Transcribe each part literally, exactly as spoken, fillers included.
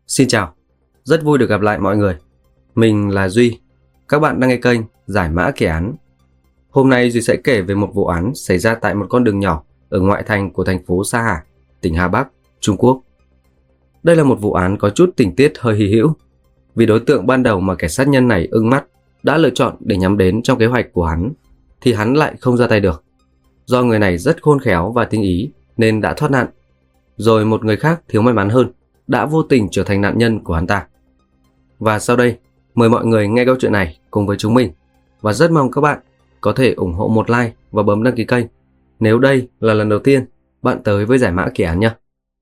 Xin chào, rất vui được gặp lại mọi người. Mình là Duy, các bạn đang nghe kênh Giải mã kỳ án. Hôm nay Duy sẽ kể về một vụ án xảy ra tại một con đường nhỏ ở ngoại thành của thành phố Sa Hà, tỉnh Hà Bắc, Trung Quốc. Đây là một vụ án có chút tình tiết hơi hy hữu, vì đối tượng ban đầu mà kẻ sát nhân này ưng mắt đã lựa chọn để nhắm đến trong kế hoạch của hắn, thì hắn lại không ra tay được. Do người này rất khôn khéo và tinh ý nên đã thoát nạn, rồi một người khác thiếu may mắn hơn đã vô tình trở thành nạn nhân của hắn ta. Và sau đây, mời mọi người nghe câu chuyện này cùng với chúng mình, và rất mong các bạn có thể ủng hộ một like và bấm đăng ký kênh nếu đây là lần đầu tiên bạn tới với Giải mã kỳ án nhé.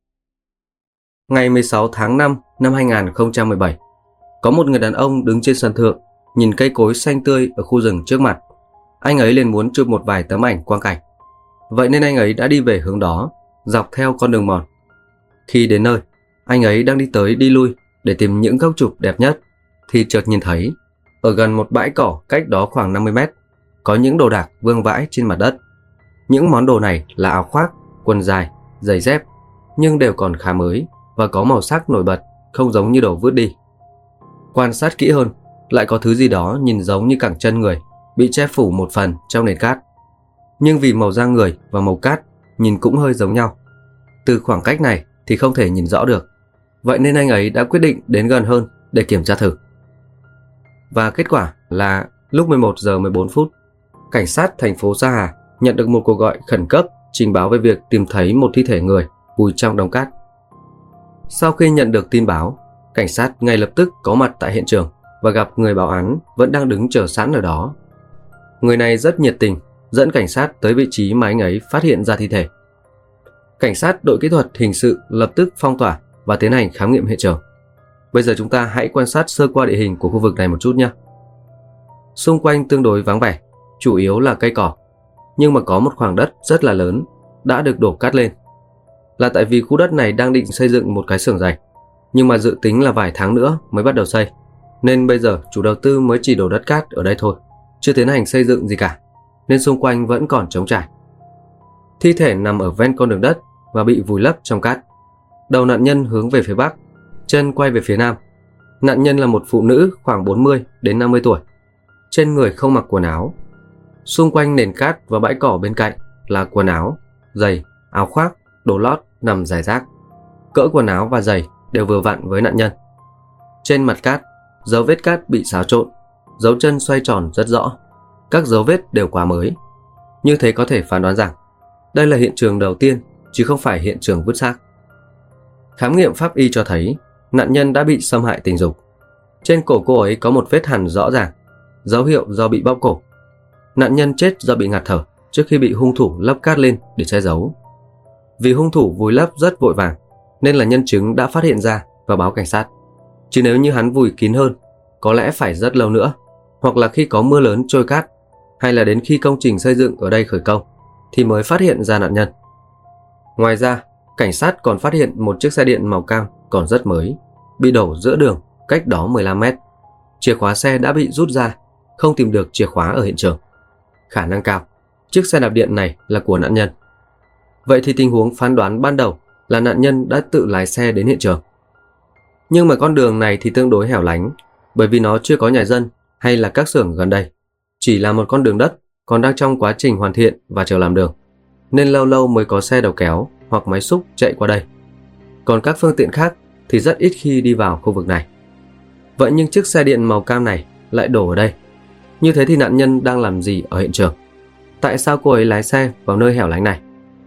Ngày mười sáu tháng năm năm hai nghìn không trăm mười bảy, có một người đàn ông đứng trên sân thượng nhìn cây cối xanh tươi ở khu rừng trước mặt. Anh ấy liền muốn chụp một vài tấm ảnh quang cảnh. Vậy nên anh ấy đã đi về hướng đó, dọc theo con đường mòn. Khi đến nơi, anh ấy đang đi tới đi lui để tìm những góc chụp đẹp nhất, thì chợt nhìn thấy ở gần một bãi cỏ cách đó khoảng năm mươi mét có những đồ đạc vương vãi trên mặt đất. Những món đồ này là áo khoác, quần dài, giày dép, nhưng đều còn khá mới và có màu sắc nổi bật, không giống như đồ vứt đi. Quan sát kỹ hơn, lại có thứ gì đó nhìn giống như cẳng chân người bị che phủ một phần trong nền cát. Nhưng vì màu da người và màu cát nhìn cũng hơi giống nhau, từ khoảng cách này thì không thể nhìn rõ được. Vậy nên anh ấy đã quyết định đến gần hơn để kiểm tra thử. Và kết quả là lúc mười một giờ mười bốn phút, cảnh sát thành phố Sa Hà nhận được một cuộc gọi khẩn cấp trình báo về việc tìm thấy một thi thể người vùi trong đống cát. Sau khi nhận được tin báo, cảnh sát ngay lập tức có mặt tại hiện trường và gặp người báo án vẫn đang đứng chờ sẵn ở đó. Người này rất nhiệt tình, dẫn cảnh sát tới vị trí mà anh ấy phát hiện ra thi thể. Cảnh sát đội kỹ thuật hình sự lập tức phong tỏa và tiến hành khám nghiệm hiện trường. Bây giờ chúng ta hãy quan sát sơ qua địa hình của khu vực này một chút nhé. Xung quanh tương đối vắng vẻ, chủ yếu là cây cỏ, nhưng mà có một khoảng đất rất là lớn đã được đổ cát lên. Là tại vì khu đất này đang định xây dựng một cái xưởng giày, nhưng mà dự tính là vài tháng nữa mới bắt đầu xây, nên bây giờ chủ đầu tư mới chỉ đổ đất cát ở đây thôi, chưa tiến hành xây dựng gì cả, nên xung quanh vẫn còn trống trải. Thi thể nằm ở ven con đường đất và bị vùi lấp trong cát. Đầu nạn nhân hướng về phía bắc, chân quay về phía nam. Nạn nhân là một phụ nữ khoảng bốn mươi đến năm mươi tuổi. Trên người không mặc quần áo. Xung quanh nền cát và bãi cỏ bên cạnh là quần áo, giày, áo khoác, đồ lót nằm rải rác. Cỡ quần áo và giày đều vừa vặn với nạn nhân. Trên mặt cát, dấu vết cát bị xáo trộn, dấu chân xoay tròn rất rõ. Các dấu vết đều quá mới. Như thế có thể phán đoán rằng đây là hiện trường đầu tiên chứ không phải hiện trường vứt xác. Khám nghiệm pháp y cho thấy nạn nhân đã bị xâm hại tình dục. Trên cổ cô ấy có một vết hằn rõ ràng, dấu hiệu do bị bóp cổ. Nạn nhân chết do bị ngạt thở trước khi bị hung thủ lấp cát lên để che giấu. Vì hung thủ vùi lấp rất vội vàng nên là nhân chứng đã phát hiện ra và báo cảnh sát. Chứ nếu như hắn vùi kín hơn, có lẽ phải rất lâu nữa, hoặc là khi có mưa lớn trôi cát, hay là đến khi công trình xây dựng ở đây khởi công thì mới phát hiện ra nạn nhân. Ngoài ra, cảnh sát còn phát hiện một chiếc xe điện màu cam còn rất mới, bị đổ giữa đường cách đó mười lăm mét. Chìa khóa xe đã bị rút ra, không tìm được chìa khóa ở hiện trường. Khả năng cao, chiếc xe đạp điện này là của nạn nhân. Vậy thì tình huống phán đoán ban đầu là nạn nhân đã tự lái xe đến hiện trường. Nhưng mà con đường này thì tương đối hẻo lánh, bởi vì nó chưa có nhà dân hay là các xưởng gần đây. Chỉ là một con đường đất còn đang trong quá trình hoàn thiện và chờ làm đường, nên lâu lâu mới có xe đầu kéo hoặc máy xúc chạy qua đây. Còn các phương tiện khác thì rất ít khi đi vào khu vực này. Vậy nhưng chiếc xe điện màu cam này lại đổ ở đây. Như thế thì nạn nhân đang làm gì ở hiện trường? Tại sao cô ấy lái xe vào nơi hẻo lánh này?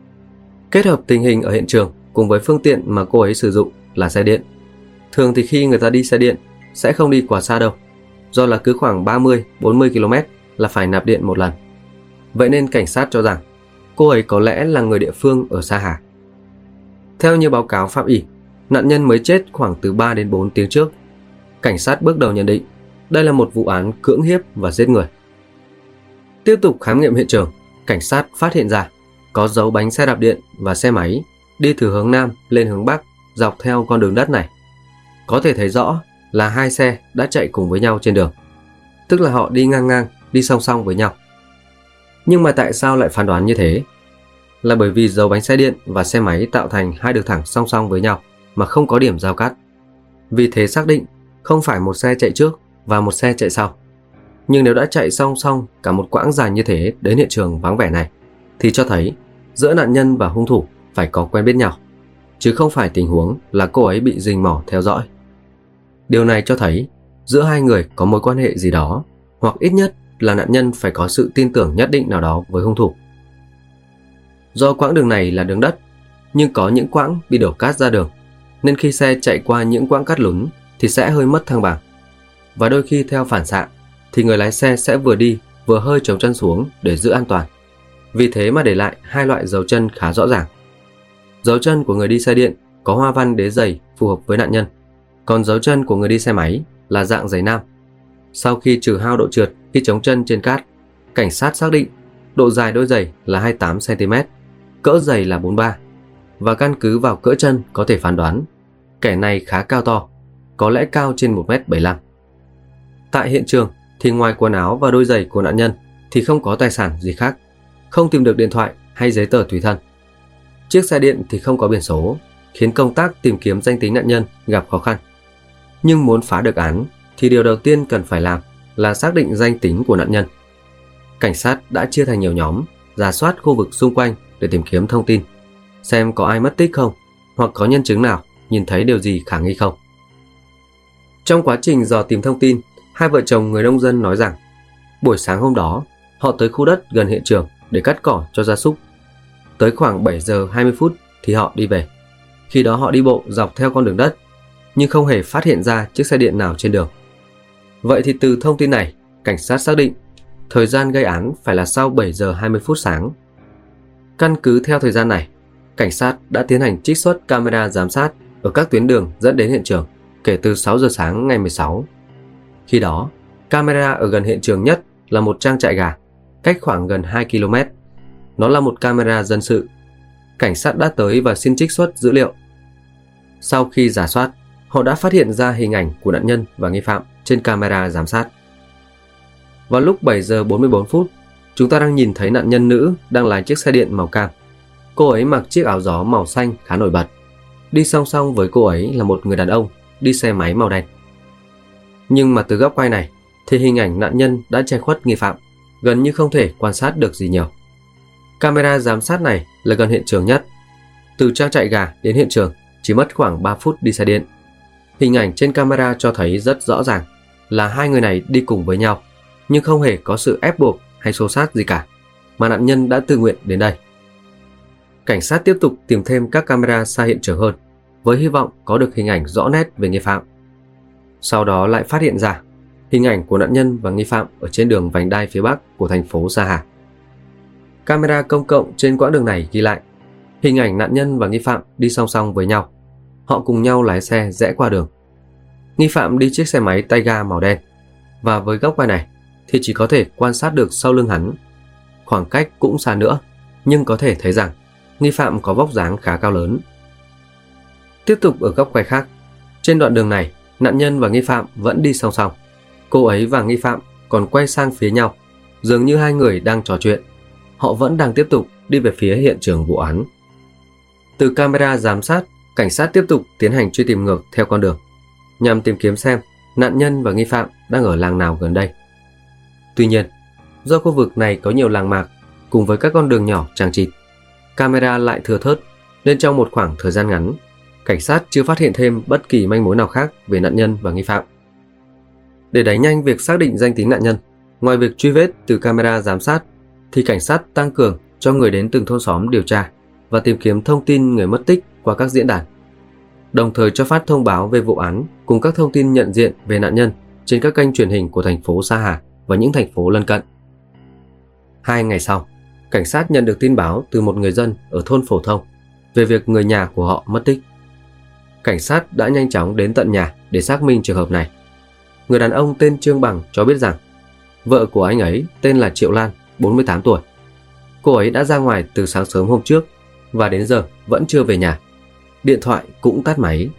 Kết hợp tình hình ở hiện trường cùng với phương tiện mà cô ấy sử dụng là xe điện. Thường thì khi người ta đi xe điện sẽ không đi quá xa đâu, do là cứ khoảng ba mươi đến bốn mươi ki lô mét là phải nạp điện một lần. Vậy nên cảnh sát cho rằng cô ấy có lẽ là người địa phương ở Sa Hà. Theo như báo cáo pháp y, nạn nhân mới chết khoảng từ ba đến bốn tiếng trước. Cảnh sát bước đầu nhận định đây là một vụ án cưỡng hiếp và giết người. Tiếp tục khám nghiệm hiện trường, cảnh sát phát hiện ra có dấu bánh xe đạp điện và xe máy đi từ hướng nam lên hướng bắc dọc theo con đường đất này. Có thể thấy rõ là hai xe đã chạy cùng với nhau trên đường, tức là họ đi ngang ngang, đi song song với nhau. Nhưng mà tại sao lại phán đoán như thế? Là bởi vì dấu bánh xe điện và xe máy tạo thành hai đường thẳng song song với nhau mà không có điểm giao cắt. Vì thế xác định không phải một xe chạy trước và một xe chạy sau. Nhưng nếu đã chạy song song cả một quãng dài như thế đến hiện trường vắng vẻ này, thì cho thấy giữa nạn nhân và hung thủ phải có quen biết nhau, chứ không phải tình huống là cô ấy bị rình mò theo dõi. Điều này cho thấy giữa hai người có mối quan hệ gì đó, hoặc ít nhất là nạn nhân phải có sự tin tưởng nhất định nào đó với hung thủ. Do quãng đường này là đường đất, nhưng có những quãng bị đổ cát ra đường, nên khi xe chạy qua những quãng cát lún thì sẽ hơi mất thăng bằng. Và đôi khi theo phản xạ thì người lái xe sẽ vừa đi vừa hơi chống chân xuống để giữ an toàn. Vì thế mà để lại hai loại dấu chân khá rõ ràng. Dấu chân của người đi xe điện có hoa văn đế giày phù hợp với nạn nhân, còn dấu chân của người đi xe máy là dạng giày nam. Sau khi trừ hao độ trượt khi chống chân trên cát, cảnh sát xác định độ dài đôi giày là hai mươi tám xăng ti mét, cỡ giày là bốn mươi ba, và căn cứ vào cỡ chân có thể phán đoán kẻ này khá cao to, có lẽ cao trên một mét bảy mươi lăm. Tại hiện trường thì ngoài quần áo và đôi giày của nạn nhân thì không có tài sản gì khác, không tìm được điện thoại hay giấy tờ tùy thân. Chiếc xe điện thì không có biển số, khiến công tác tìm kiếm danh tính nạn nhân gặp khó khăn. Nhưng muốn phá được án thì điều đầu tiên cần phải làm là xác định danh tính của nạn nhân. Cảnh sát đã chia thành nhiều nhóm, rà soát khu vực xung quanh để tìm kiếm thông tin, xem có ai mất tích không, hoặc có nhân chứng nào nhìn thấy điều gì khả nghi không. Trong quá trình dò tìm thông tin, hai vợ chồng người nông dân nói rằng buổi sáng hôm đó họ tới khu đất gần hiện trường để cắt cỏ cho gia súc. Tới khoảng bảy giờ hai mươi phút thì họ đi về. Khi đó họ đi bộ dọc theo con đường đất, nhưng không hề phát hiện ra chiếc xe điện nào trên đường. Vậy thì từ thông tin này, cảnh sát xác định thời gian gây án phải là sau bảy giờ hai mươi phút sáng. Căn cứ theo thời gian này, cảnh sát đã tiến hành trích xuất camera giám sát ở các tuyến đường dẫn đến hiện trường kể từ sáu giờ sáng ngày mười sáu. Khi đó, camera ở gần hiện trường nhất là một trang trại gà, cách khoảng gần hai ki lô mét. Nó là một camera dân sự. Cảnh sát đã tới và xin trích xuất dữ liệu. Sau khi rà soát, họ đã phát hiện ra hình ảnh của nạn nhân và nghi phạm trên camera giám sát. Vào lúc bảy giờ bốn mươi bốn phút, chúng ta đang nhìn thấy nạn nhân nữ đang lái chiếc xe điện màu cam. Cô ấy mặc chiếc áo gió màu xanh khá nổi bật. Đi song song với cô ấy là một người đàn ông đi xe máy màu đen. Nhưng mà từ góc quay này thì hình ảnh nạn nhân đã che khuất nghi phạm, gần như không thể quan sát được gì nhiều. Camera giám sát này là gần hiện trường nhất. Từ trang trại gà đến hiện trường chỉ mất khoảng ba phút đi xe điện. Hình ảnh trên camera cho thấy rất rõ ràng là hai người này đi cùng với nhau, nhưng không hề có sự ép buộc hay xô xát gì cả, mà nạn nhân đã tự nguyện đến đây. Cảnh sát tiếp tục tìm thêm các camera xa hiện trường hơn, với hy vọng có được hình ảnh rõ nét về nghi phạm. Sau đó lại phát hiện ra hình ảnh của nạn nhân và nghi phạm ở trên đường vành đai phía bắc của thành phố Sa Hà. Camera công cộng trên quãng đường này ghi lại hình ảnh nạn nhân và nghi phạm đi song song với nhau. Họ cùng nhau lái xe rẽ qua đường. Nghi phạm đi chiếc xe máy tay ga màu đen, và với góc quay này thì chỉ có thể quan sát được sau lưng hắn. Khoảng cách cũng xa nữa, nhưng có thể thấy rằng nghi phạm có vóc dáng khá cao lớn. Tiếp tục ở góc quay khác, trên đoạn đường này, nạn nhân và nghi phạm vẫn đi song song. Cô ấy và nghi phạm còn quay sang phía nhau, dường như hai người đang trò chuyện. Họ vẫn đang tiếp tục đi về phía hiện trường vụ án. Từ camera giám sát, cảnh sát tiếp tục tiến hành truy tìm ngược theo con đường, nhằm tìm kiếm xem nạn nhân và nghi phạm đang ở làng nào gần đây. Tuy nhiên, do khu vực này có nhiều làng mạc cùng với các con đường nhỏ chằng chịt, camera lại thưa thớt, nên trong một khoảng thời gian ngắn, cảnh sát chưa phát hiện thêm bất kỳ manh mối nào khác về nạn nhân và nghi phạm. Để đẩy nhanh việc xác định danh tính nạn nhân, ngoài việc truy vết từ camera giám sát, thì cảnh sát tăng cường cho người đến từng thôn xóm điều tra và tìm kiếm thông tin người mất tích qua các diễn đàn, đồng thời cho phát thông báo về vụ án cùng các thông tin nhận diện về nạn nhân trên các kênh truyền hình của thành phố Sa Hà và những thành phố lân cận. Hai ngày sau, cảnh sát nhận được tin báo từ một người dân ở thôn Phổ Thông về việc người nhà của họ mất tích. Cảnh sát đã nhanh chóng đến tận nhà để xác minh trường hợp này. Người đàn ông tên Trương Bằng cho biết rằng vợ của anh ấy tên là Triệu Lan, bốn mươi tám tuổi. Cô ấy đã ra ngoài từ sáng sớm hôm trước và đến giờ vẫn chưa về nhà. Điện thoại cũng tắt máy.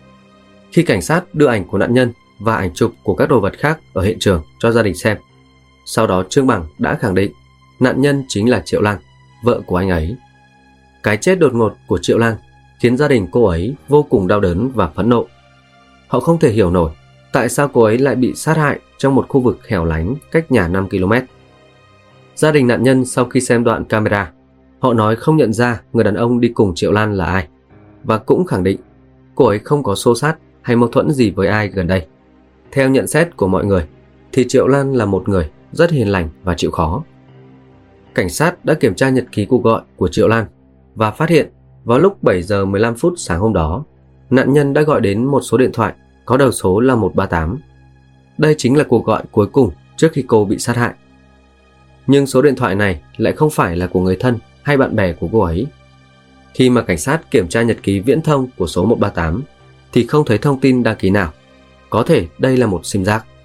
Khi cảnh sát đưa ảnh của nạn nhân và ảnh chụp của các đồ vật khác ở hiện trường cho gia đình xem, sau đó Trương Bằng đã khẳng định nạn nhân chính là Triệu Lan, vợ của anh ấy. Cái chết đột ngột của Triệu Lan khiến gia đình cô ấy vô cùng đau đớn và phẫn nộ. Họ không thể hiểu nổi tại sao cô ấy lại bị sát hại trong một khu vực hẻo lánh cách nhà năm ki lô mét. Gia đình nạn nhân sau khi xem đoạn camera, họ nói không nhận ra người đàn ông đi cùng Triệu Lan là ai, và cũng khẳng định cô ấy không có xô xát hay mâu thuẫn gì với ai gần đây. Theo nhận xét của mọi người thì Triệu Lan là một người rất hiền lành và chịu khó. Cảnh sát đã kiểm tra nhật ký cuộc gọi của Triệu Lan và phát hiện vào lúc bảy giờ mười lăm phút sáng hôm đó, nạn nhân đã gọi đến một số điện thoại có đầu số là một ba tám. Đây chính là cuộc gọi cuối cùng trước khi cô bị sát hại. Nhưng số điện thoại này lại không phải là của người thân hay bạn bè của cô ấy. Khi mà cảnh sát kiểm tra nhật ký viễn thông của số một ba tám thì không thấy thông tin đăng ký nào. Có thể đây là một sim giác.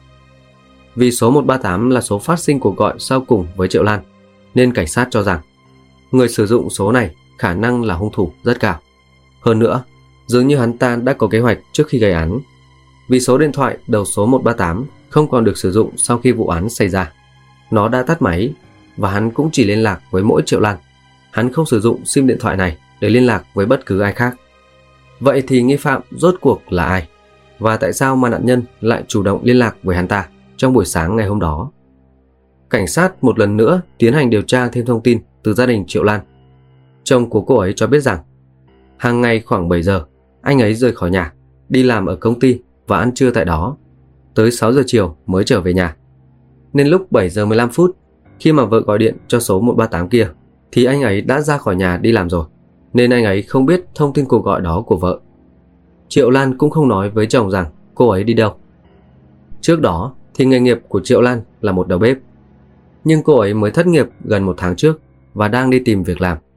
Vì số một ba tám là số phát sinh cuộc gọi sau cùng với Triệu Lan, nên cảnh sát cho rằng người sử dụng số này khả năng là hung thủ rất cao. Hơn nữa, dường như hắn ta đã có kế hoạch trước khi gây án. Vì số điện thoại đầu số một ba tám không còn được sử dụng sau khi vụ án xảy ra. Nó đã tắt máy và hắn cũng chỉ liên lạc với mỗi Triệu Lan. Hắn không sử dụng sim điện thoại này để liên lạc với bất cứ ai khác. Vậy thì nghi phạm rốt cuộc là ai? Và tại sao mà nạn nhân lại chủ động liên lạc với hắn ta trong buổi sáng ngày hôm đó? Cảnh sát một lần nữa tiến hành điều tra thêm thông tin từ gia đình Triệu Lan. Chồng của cô ấy cho biết rằng hàng ngày khoảng bảy giờ, anh ấy rời khỏi nhà, đi làm ở công ty và ăn trưa tại đó. Tới sáu giờ chiều mới trở về nhà. Nên lúc bảy giờ mười lăm phút, khi mà vợ gọi điện cho số một ba tám kia, thì anh ấy đã ra khỏi nhà đi làm rồi, nên anh ấy không biết thông tin cuộc gọi đó của vợ. Triệu Lan cũng không nói với chồng rằng cô ấy đi đâu. Trước đó thì nghề nghiệp của Triệu Lan là một đầu bếp, nhưng cô ấy mới thất nghiệp gần một tháng trước và đang đi tìm việc làm.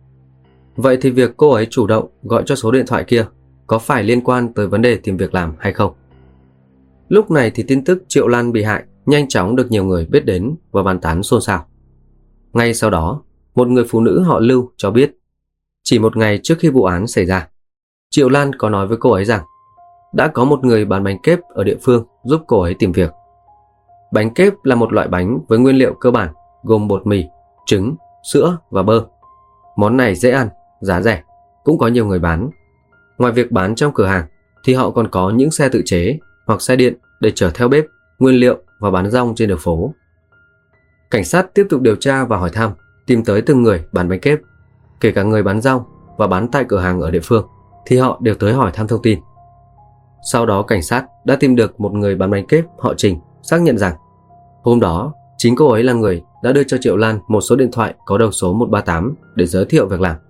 Vậy thì việc cô ấy chủ động gọi cho số điện thoại kia có phải liên quan tới vấn đề tìm việc làm hay không? Lúc này thì tin tức Triệu Lan bị hại nhanh chóng được nhiều người biết đến và bàn tán xôn xao. Ngay sau đó, một người phụ nữ họ Lưu cho biết, chỉ một ngày trước khi vụ án xảy ra, Triệu Lan có nói với cô ấy rằng đã có một người bán bánh kếp ở địa phương giúp cô ấy tìm việc. Bánh kếp là một loại bánh với nguyên liệu cơ bản gồm bột mì, trứng, sữa và bơ. Món này dễ ăn, giá rẻ, cũng có nhiều người bán. Ngoài việc bán trong cửa hàng thì họ còn có những xe tự chế hoặc xe điện để chở theo bếp, nguyên liệu và bán rong trên đường phố. Cảnh sát tiếp tục điều tra và hỏi thăm, tìm tới từng người bán bánh kếp, kể cả người bán rong và bán tại cửa hàng ở địa phương, thì họ đều tới hỏi thăm thông tin. Sau đó cảnh sát đã tìm được một người bán bánh kếp họ Trình, xác nhận rằng hôm đó chính cô ấy là người đã đưa cho Triệu Lan một số điện thoại có đầu số một ba tám để giới thiệu việc làm.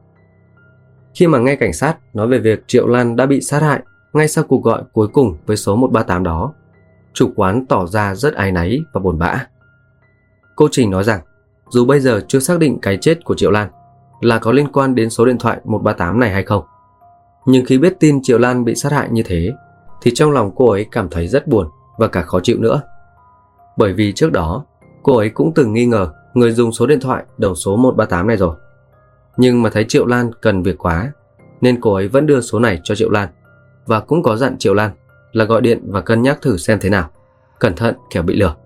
Khi mà nghe cảnh sát nói về việc Triệu Lan đã bị sát hại ngay sau cuộc gọi cuối cùng với số một ba tám đó, chủ quán tỏ ra rất áy náy và buồn bã. Cô Trình nói rằng dù bây giờ chưa xác định cái chết của Triệu Lan là có liên quan đến số điện thoại một ba tám này hay không, nhưng khi biết tin Triệu Lan bị sát hại như thế thì trong lòng cô ấy cảm thấy rất buồn và cả khó chịu nữa. Bởi vì trước đó cô ấy cũng từng nghi ngờ người dùng số điện thoại đầu số một ba tám này rồi. Nhưng mà thấy Triệu Lan cần việc quá nên cô ấy vẫn đưa số này cho Triệu Lan, và cũng có dặn Triệu Lan là gọi điện và cân nhắc thử xem thế nào, cẩn thận kẻo bị lừa.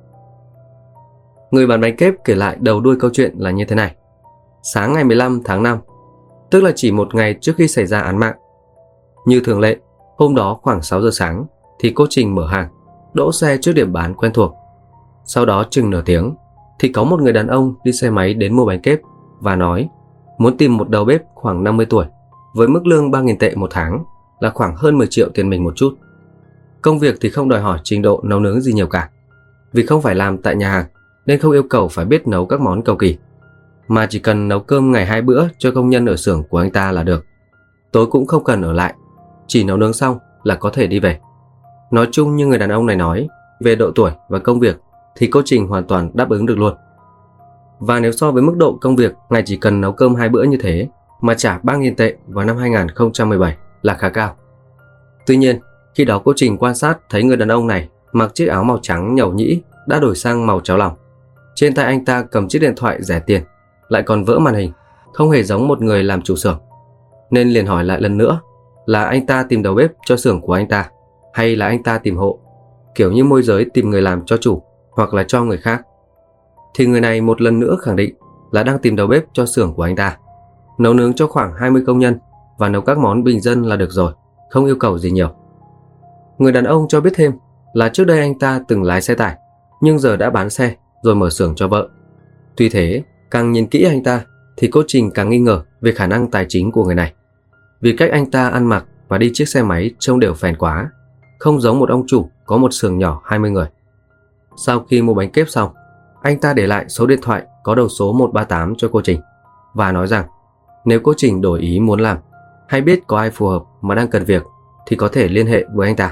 Người bán bánh kếp kể lại đầu đuôi câu chuyện là như thế này. Sáng ngày mười lăm tháng năm, tức là chỉ một ngày trước khi xảy ra án mạng, như thường lệ, hôm đó khoảng sáu giờ sáng thì cô Trình mở hàng, đỗ xe trước điểm bán quen thuộc. Sau đó chừng nửa tiếng thì có một người đàn ông đi xe máy đến mua bánh kếp và nói muốn tìm một đầu bếp khoảng năm mươi tuổi với mức lương ba nghìn tệ một tháng, là khoảng hơn mười triệu tiền mình một chút. Công việc thì không đòi hỏi trình độ nấu nướng gì nhiều cả, vì không phải làm tại nhà hàng nên không yêu cầu phải biết nấu các món cầu kỳ, mà chỉ cần nấu cơm ngày hai bữa cho công nhân ở xưởng của anh ta là được. Tối cũng không cần ở lại, chỉ nấu nướng xong là có thể đi về. Nói chung như người đàn ông này nói, về độ tuổi và công việc thì cô Trình hoàn toàn đáp ứng được luôn. Và nếu so với mức độ công việc ngày chỉ cần nấu cơm hai bữa như thế mà trả ba nghìn tệ vào năm hai nghìn không trăm mười bảy là khá cao. Tuy nhiên, khi đó cô Trình quan sát thấy người đàn ông này mặc chiếc áo màu trắng nhầu nhĩ đã đổi sang màu cháo lòng. Trên tay anh ta cầm chiếc điện thoại rẻ tiền, lại còn vỡ màn hình, không hề giống một người làm chủ xưởng. Nên liền hỏi lại lần nữa là anh ta tìm đầu bếp cho xưởng của anh ta, hay là anh ta tìm hộ, kiểu như môi giới tìm người làm cho chủ hoặc là cho người khác. Thì người này một lần nữa khẳng định là đang tìm đầu bếp cho xưởng của anh ta, nấu nướng cho khoảng hai mươi công nhân và nấu các món bình dân là được rồi, không yêu cầu gì nhiều. Người đàn ông cho biết thêm là trước đây anh ta từng lái xe tải, nhưng giờ đã bán xe rồi mở xưởng cho vợ. Tuy thế, càng nhìn kỹ anh ta thì cô Trình càng nghi ngờ về khả năng tài chính của người này. Vì cách anh ta ăn mặc và đi chiếc xe máy trông đều phèn quá, không giống một ông chủ có một xưởng nhỏ hai mươi người. Sau khi mua bánh kếp xong, anh ta để lại số điện thoại có đầu số một ba tám cho cô Trình và nói rằng nếu cô Trình đổi ý muốn làm hay biết có ai phù hợp mà đang cần việc thì có thể liên hệ với anh ta.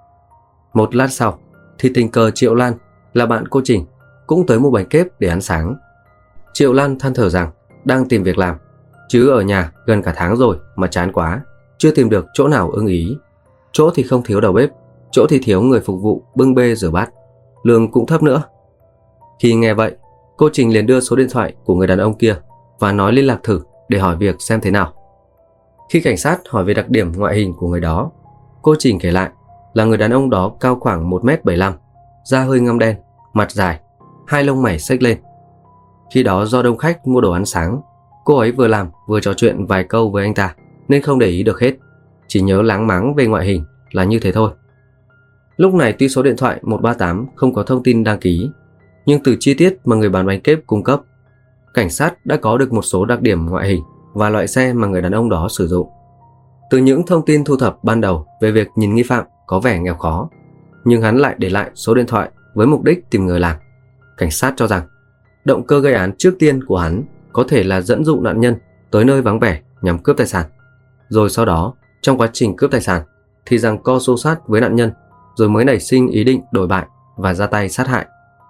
Một lát sau thì tình cờ Triệu Lan là bạn cô Trình cũng tới mua bánh kếp để ăn sáng. Triệu Lan than thở rằng đang tìm việc làm, chứ ở nhà gần cả tháng rồi mà chán quá, chưa tìm được chỗ nào ưng ý. Chỗ thì không thiếu đầu bếp, chỗ thì thiếu người phục vụ bưng bê rửa bát, lương cũng thấp nữa. Khi nghe vậy, cô Trình liền đưa số điện thoại của người đàn ông kia và nói liên lạc thử để hỏi việc xem thế nào. Khi cảnh sát hỏi về đặc điểm ngoại hình của người đó, cô Trình kể lại là người đàn ông đó cao khoảng một mét bảy mươi lăm, da hơi ngăm đen, mặt dài, hai lông mày xếch lên. Khi đó do đông khách mua đồ ăn sáng, cô ấy vừa làm vừa trò chuyện vài câu với anh ta nên không để ý được hết, chỉ nhớ láng máng về ngoại hình là như thế thôi. Lúc này tuy số điện thoại một ba tám không có thông tin đăng ký, nhưng từ chi tiết mà người bán bánh kếp cung cấp, cảnh sát đã có được một số đặc điểm ngoại hình và loại xe mà người đàn ông đó sử dụng. Từ những thông tin thu thập ban đầu về việc nhìn nghi phạm có vẻ nghèo khó, nhưng hắn lại để lại số điện thoại với mục đích tìm người làm, cảnh sát cho rằng động cơ gây án trước tiên của hắn có thể là dẫn dụ nạn nhân tới nơi vắng vẻ nhằm cướp tài sản. Rồi sau đó, trong quá trình cướp tài sản thì giằng co xô xát với nạn nhân, rồi mới nảy sinh ý định đổi bại và ra tay sát hại.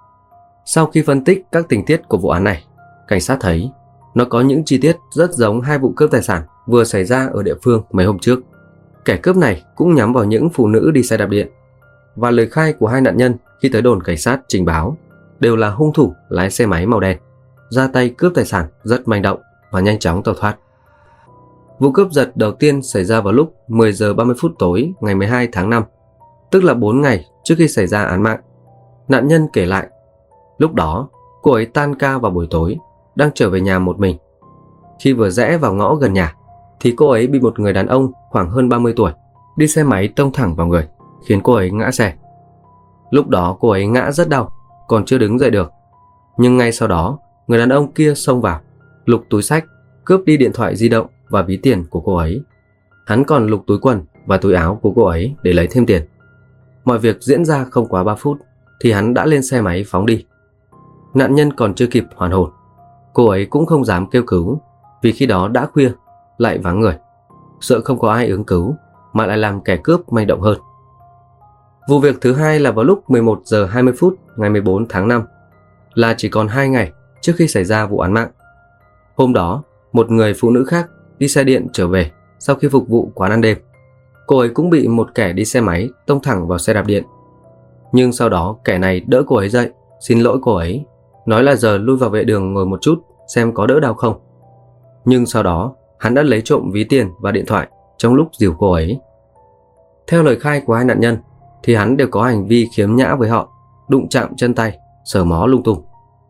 Sau khi phân tích các tình tiết của vụ án này, cảnh sát thấy nó có những chi tiết rất giống hai vụ cướp tài sản vừa xảy ra ở địa phương mấy hôm trước. Kẻ cướp này cũng nhắm vào những phụ nữ đi xe đạp điện, và lời khai của hai nạn nhân khi tới đồn cảnh sát trình báo đều là hung thủ lái xe máy màu đen, ra tay cướp tài sản rất manh động và nhanh chóng tẩu thoát. Vụ cướp giật đầu tiên xảy ra vào lúc mười giờ ba mươi phút tối ngày mười hai tháng năm, tức là bốn ngày trước khi xảy ra án mạng. Nạn nhân kể lại, lúc đó cô ấy tan ca vào buổi tối, đang trở về nhà một mình. Khi vừa rẽ vào ngõ gần nhà thì cô ấy bị một người đàn ông khoảng hơn ba mươi tuổi đi xe máy tông thẳng vào người, khiến cô ấy ngã xe. Lúc đó cô ấy ngã rất đau, còn chưa đứng dậy được. Nhưng ngay sau đó, người đàn ông kia xông vào, lục túi xách, cướp đi điện thoại di động và ví tiền của cô ấy. Hắn còn lục túi quần và túi áo của cô ấy để lấy thêm tiền. Mọi việc diễn ra không quá ba phút thì hắn đã lên xe máy phóng đi. Nạn nhân còn chưa kịp hoàn hồn, cô ấy cũng không dám kêu cứu, vì khi đó đã khuya, lại vắng người, sợ không có ai ứng cứu mà lại làm kẻ cướp manh động hơn. Vụ việc thứ hai là vào lúc mười một giờ hai mươi phút ngày mười bốn tháng năm, là chỉ còn hai ngày trước khi xảy ra vụ án mạng. Hôm đó, một người phụ nữ khác đi xe điện trở về sau khi phục vụ quán ăn đêm. Cô ấy cũng bị một kẻ đi xe máy tông thẳng vào xe đạp điện. Nhưng sau đó kẻ này đỡ cô ấy dậy, xin lỗi cô ấy, nói là giờ lui vào vệ đường ngồi một chút xem có đỡ đau không. Nhưng sau đó hắn đã lấy trộm ví tiền và điện thoại trong lúc dìu cô ấy. Theo lời khai của hai nạn nhân thì hắn đều có hành vi khiếm nhã với họ, đụng chạm chân tay, sờ mó lung tung.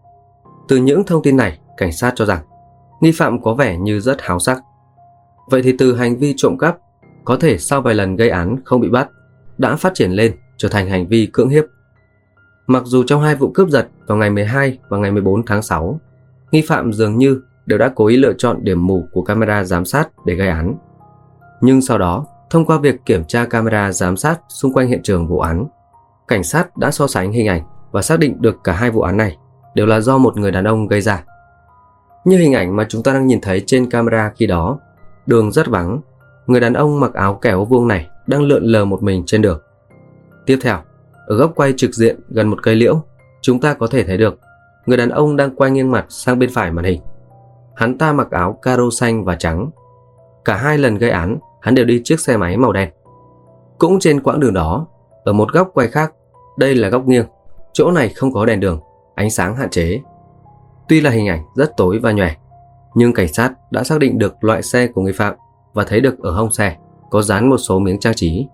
Từ những thông tin này, cảnh sát cho rằng nghi phạm có vẻ như rất háo sắc. Vậy thì từ hành vi trộm cắp, có thể sau vài lần gây án không bị bắt, đã phát triển lên trở thành hành vi cưỡng hiếp. Mặc dù trong hai vụ cướp giật vào ngày mười hai và ngày mười bốn tháng sáu, nghi phạm dường như đều đã cố ý lựa chọn điểm mù của camera giám sát để gây án. Nhưng sau đó, thông qua việc kiểm tra camera giám sát xung quanh hiện trường vụ án, cảnh sát đã so sánh hình ảnh và xác định được cả hai vụ án này đều là do một người đàn ông gây ra. Như hình ảnh mà chúng ta đang nhìn thấy trên camera khi đó, đường rất vắng, người đàn ông mặc áo kẻo vuông này đang lượn lờ một mình trên đường. Tiếp theo, ở góc quay trực diện gần một cây liễu, chúng ta có thể thấy được người đàn ông đang quay nghiêng mặt sang bên phải màn hình. Hắn ta mặc áo caro xanh và trắng. Cả hai lần gây án, hắn đều đi chiếc xe máy màu đen. Cũng trên quãng đường đó, ở một góc quay khác, đây là góc nghiêng, chỗ này không có đèn đường, ánh sáng hạn chế. Tuy là hình ảnh rất tối và nhòe, nhưng cảnh sát đã xác định được loại xe của nghi phạm và thấy được ở hông xe có dán một số miếng trang trí.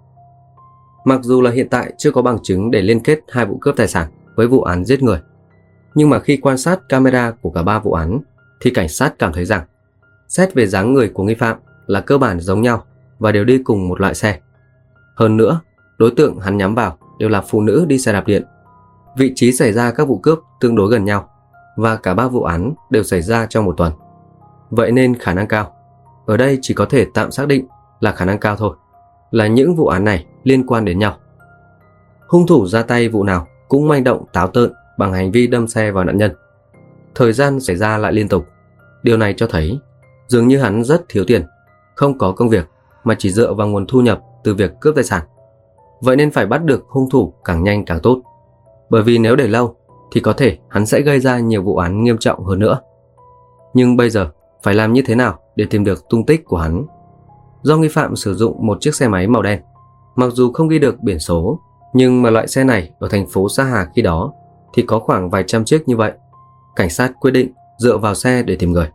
Mặc dù là hiện tại chưa có bằng chứng để liên kết hai vụ cướp tài sản với vụ án giết người, nhưng mà khi quan sát camera của cả ba vụ án thì cảnh sát cảm thấy rằng xét về dáng người của nghi phạm là cơ bản giống nhau và đều đi cùng một loại xe. Hơn nữa, đối tượng hắn nhắm vào đều là phụ nữ đi xe đạp điện. Vị trí xảy ra các vụ cướp tương đối gần nhau và cả ba vụ án đều xảy ra trong một tuần. Vậy nên khả năng cao, ở đây chỉ có thể tạm xác định là khả năng cao thôi, là những vụ án này liên quan đến nhau. Hung thủ ra tay vụ nào cũng manh động táo tợn bằng hành vi đâm xe vào nạn nhân. Thời gian xảy ra lại liên tục. Điều này cho thấy dường như hắn rất thiếu tiền, không có công việc mà chỉ dựa vào nguồn thu nhập từ việc cướp tài sản. Vậy nên phải bắt được hung thủ càng nhanh càng tốt. Bởi vì nếu để lâu thì có thể hắn sẽ gây ra nhiều vụ án nghiêm trọng hơn nữa. Nhưng bây giờ phải làm như thế nào để tìm được tung tích của hắn? Do nghi phạm sử dụng một chiếc xe máy màu đen, mặc dù không ghi được biển số, nhưng mà loại xe này ở thành phố Sa Hà khi đó thì có khoảng vài trăm chiếc như vậy. Cảnh sát quyết định dựa vào xe để tìm người.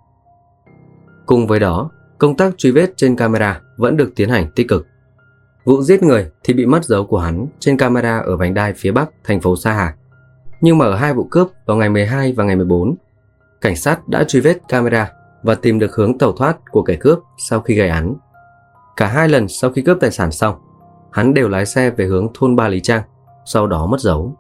Cùng với đó, công tác truy vết trên camera vẫn được tiến hành tích cực. Vụ giết người thì bị mất dấu của hắn trên camera ở vành đai phía bắc thành phố Sa Hà. Nhưng mà ở hai vụ cướp vào ngày mười hai và ngày mười bốn, cảnh sát đã truy vết camera và tìm được hướng tẩu thoát của kẻ cướp sau khi gây án. Cả hai lần sau khi cướp tài sản xong, hắn đều lái xe về hướng thôn Ba Lý Trang, sau đó mất dấu.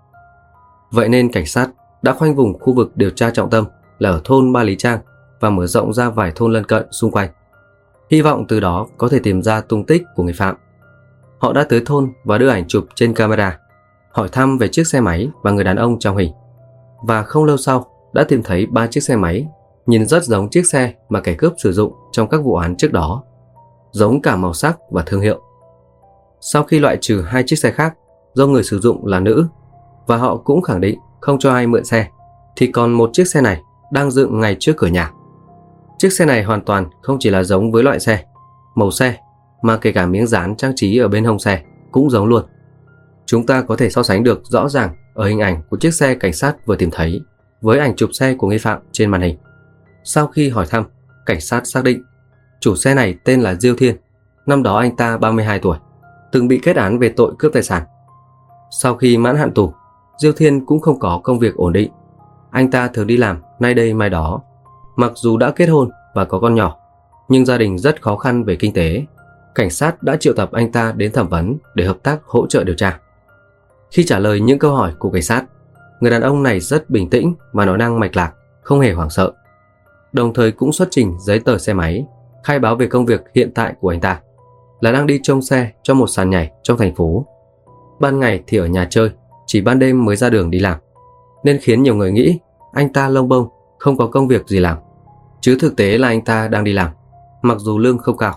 Vậy nên cảnh sát đã khoanh vùng khu vực điều tra trọng tâm là ở thôn Ba Lý Trang và mở rộng ra vài thôn lân cận xung quanh. Hy vọng từ đó có thể tìm ra tung tích của người phạm. Họ đã tới thôn và đưa ảnh chụp trên camera, hỏi thăm về chiếc xe máy và người đàn ông trong hình. Và không lâu sau đã tìm thấy ba chiếc xe máy nhìn rất giống chiếc xe mà kẻ cướp sử dụng trong các vụ án trước đó, giống cả màu sắc và thương hiệu. Sau khi loại trừ hai chiếc xe khác do người sử dụng là nữ và họ cũng khẳng định không cho ai mượn xe, thì còn một chiếc xe này đang dựng ngay trước cửa nhà. Chiếc xe này hoàn toàn không chỉ là giống với loại xe, màu xe, mà kể cả miếng dán trang trí ở bên hông xe cũng giống luôn. Chúng ta có thể so sánh được rõ ràng ở hình ảnh của chiếc xe cảnh sát vừa tìm thấy với ảnh chụp xe của nghi phạm trên màn hình. Sau khi hỏi thăm, cảnh sát xác định chủ xe này tên là Diêu Thiên, năm đó anh ta ba mươi hai tuổi, từng bị kết án về tội cướp tài sản. Sau khi mãn hạn tù, Diêu Thiên cũng không có công việc ổn định. Anh ta thường đi làm nay đây mai đó. Mặc dù đã kết hôn và có con nhỏ, nhưng gia đình rất khó khăn về kinh tế. Cảnh sát đã triệu tập anh ta đến thẩm vấn để hợp tác hỗ trợ điều tra. Khi trả lời những câu hỏi của cảnh sát, người đàn ông này rất bình tĩnh và nói năng mạch lạc, không hề hoảng sợ. Đồng thời cũng xuất trình giấy tờ xe máy, khai báo về công việc hiện tại của anh ta là đang đi trông xe cho một sàn nhảy trong thành phố. Ban ngày thì ở nhà chơi, chỉ ban đêm mới ra đường đi làm, nên khiến nhiều người nghĩ anh ta lông bông, không có công việc gì làm. Chứ thực tế là anh ta đang đi làm, mặc dù lương không cao.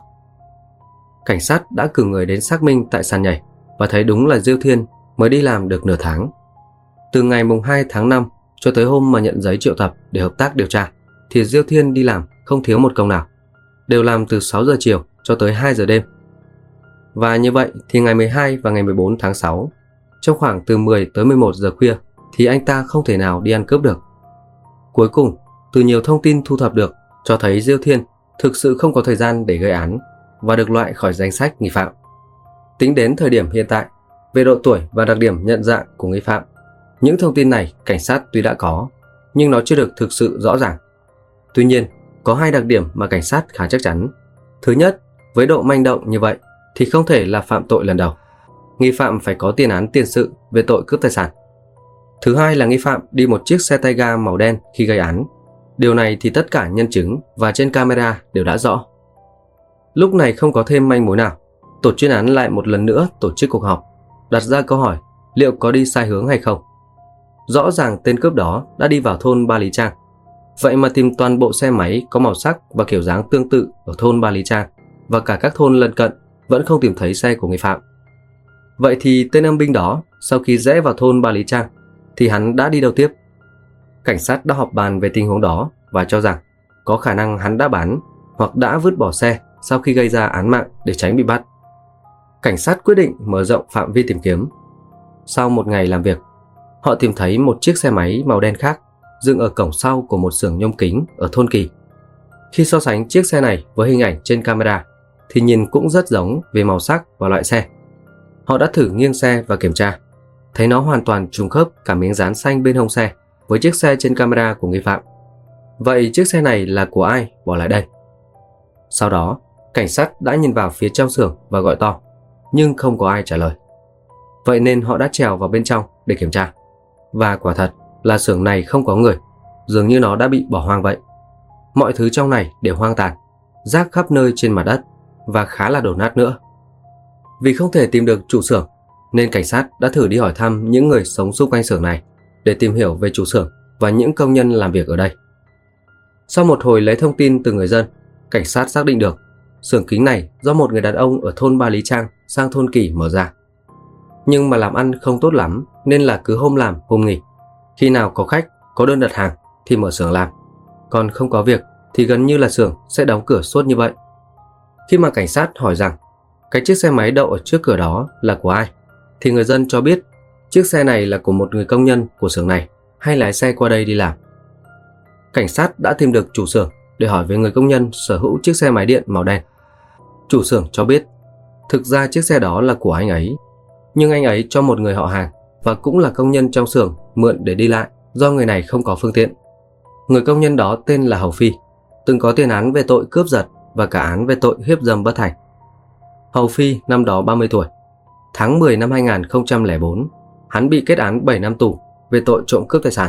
Cảnh sát đã cử người đến xác minh tại sàn nhảy và thấy đúng là Diêu Thiên mới đi làm được nửa tháng. Từ ngày mùng hai tháng năm cho tới hôm mà nhận giấy triệu tập để hợp tác điều tra, thì Diêu Thiên đi làm không thiếu một công nào, đều làm từ sáu giờ chiều cho tới hai giờ đêm. Và như vậy thì ngày mười hai và ngày mười bốn tháng sáu, trong khoảng từ mười tới mười một giờ khuya, thì anh ta không thể nào đi ăn cướp được. Cuối cùng, từ nhiều thông tin thu thập được cho thấy Diêu Thiên thực sự không có thời gian để gây án và được loại khỏi danh sách nghi phạm. Tính đến thời điểm hiện tại, về độ tuổi và đặc điểm nhận dạng của nghi phạm, những thông tin này cảnh sát tuy đã có, nhưng nó chưa được thực sự rõ ràng. Tuy nhiên, có hai đặc điểm mà cảnh sát khá chắc chắn. Thứ nhất, với độ manh động như vậy thì không thể là phạm tội lần đầu. Nghi phạm phải có tiền án tiền sự về tội cướp tài sản. Thứ hai là nghi phạm đi một chiếc xe tay ga màu đen khi gây án. Điều này thì tất cả nhân chứng và trên camera đều đã rõ. Lúc này không có thêm manh mối nào, tổ chuyên án lại một lần nữa tổ chức cuộc họp, đặt ra câu hỏi liệu có đi sai hướng hay không. Rõ ràng tên cướp đó đã đi vào thôn Ba Lý Trang. Vậy mà tìm toàn bộ xe máy có màu sắc và kiểu dáng tương tự ở thôn Ba Lý Trang và cả các thôn lân cận vẫn không tìm thấy xe của nghi phạm. Vậy thì tên âm binh đó sau khi rẽ vào thôn Ba Lý Trang thì hắn đã đi đâu tiếp? Cảnh sát đã họp bàn về tình huống đó và cho rằng có khả năng hắn đã bán hoặc đã vứt bỏ xe sau khi gây ra án mạng để tránh bị bắt. Cảnh sát quyết định mở rộng phạm vi tìm kiếm. Sau một ngày làm việc, họ tìm thấy một chiếc xe máy màu đen khác dựng ở cổng sau của một xưởng nhôm kính ở thôn Kỳ. Khi so sánh chiếc xe này với hình ảnh trên camera thì nhìn cũng rất giống về màu sắc và loại xe. Họ đã thử nghiêng xe và kiểm tra, thấy nó hoàn toàn trùng khớp cả miếng dán xanh bên hông xe với chiếc xe trên camera của nghi phạm. Vậy chiếc xe này là của ai bỏ lại đây? Sau đó, cảnh sát đã nhìn vào phía trong xưởng và gọi to, nhưng không có ai trả lời. Vậy nên họ đã trèo vào bên trong để kiểm tra. Và quả thật là xưởng này không có người, dường như nó đã bị bỏ hoang vậy. Mọi thứ trong này đều hoang tàn, rác khắp nơi trên mặt đất và khá là đổ nát nữa. Vì không thể tìm được chủ xưởng nên cảnh sát đã thử đi hỏi thăm những người sống xung quanh xưởng này để tìm hiểu về chủ xưởng và những công nhân làm việc ở đây. Sau một hồi lấy thông tin từ người dân, cảnh sát xác định được xưởng kính này do một người đàn ông ở thôn Ba Lý Trang sang thôn Kỳ mở ra. Nhưng mà làm ăn không tốt lắm nên là cứ hôm làm hôm nghỉ. Khi nào có khách, có đơn đặt hàng thì mở xưởng làm, còn không có việc thì gần như là xưởng sẽ đóng cửa suốt như vậy. Khi mà cảnh sát hỏi rằng cái chiếc xe máy đậu ở trước cửa đó là của ai, thì người dân cho biết chiếc xe này là của một người công nhân của xưởng này hay lái xe qua đây đi làm. Cảnh sát đã tìm được chủ xưởng để hỏi về người công nhân sở hữu chiếc xe máy điện màu đen. Chủ xưởng cho biết thực ra chiếc xe đó là của anh ấy, nhưng anh ấy cho một người họ hàng và cũng là công nhân trong xưởng mượn để đi lại do người này không có phương tiện. Người công nhân đó tên là Hầu Phi, từng có tiền án về tội cướp giật và cả án về tội hiếp dâm bất thành. Hầu Phi năm đó ba mươi tuổi. Tháng mười năm hai nghìn không trăm lẻ bốn, hắn bị kết án bảy năm tù về tội trộm cướp tài sản.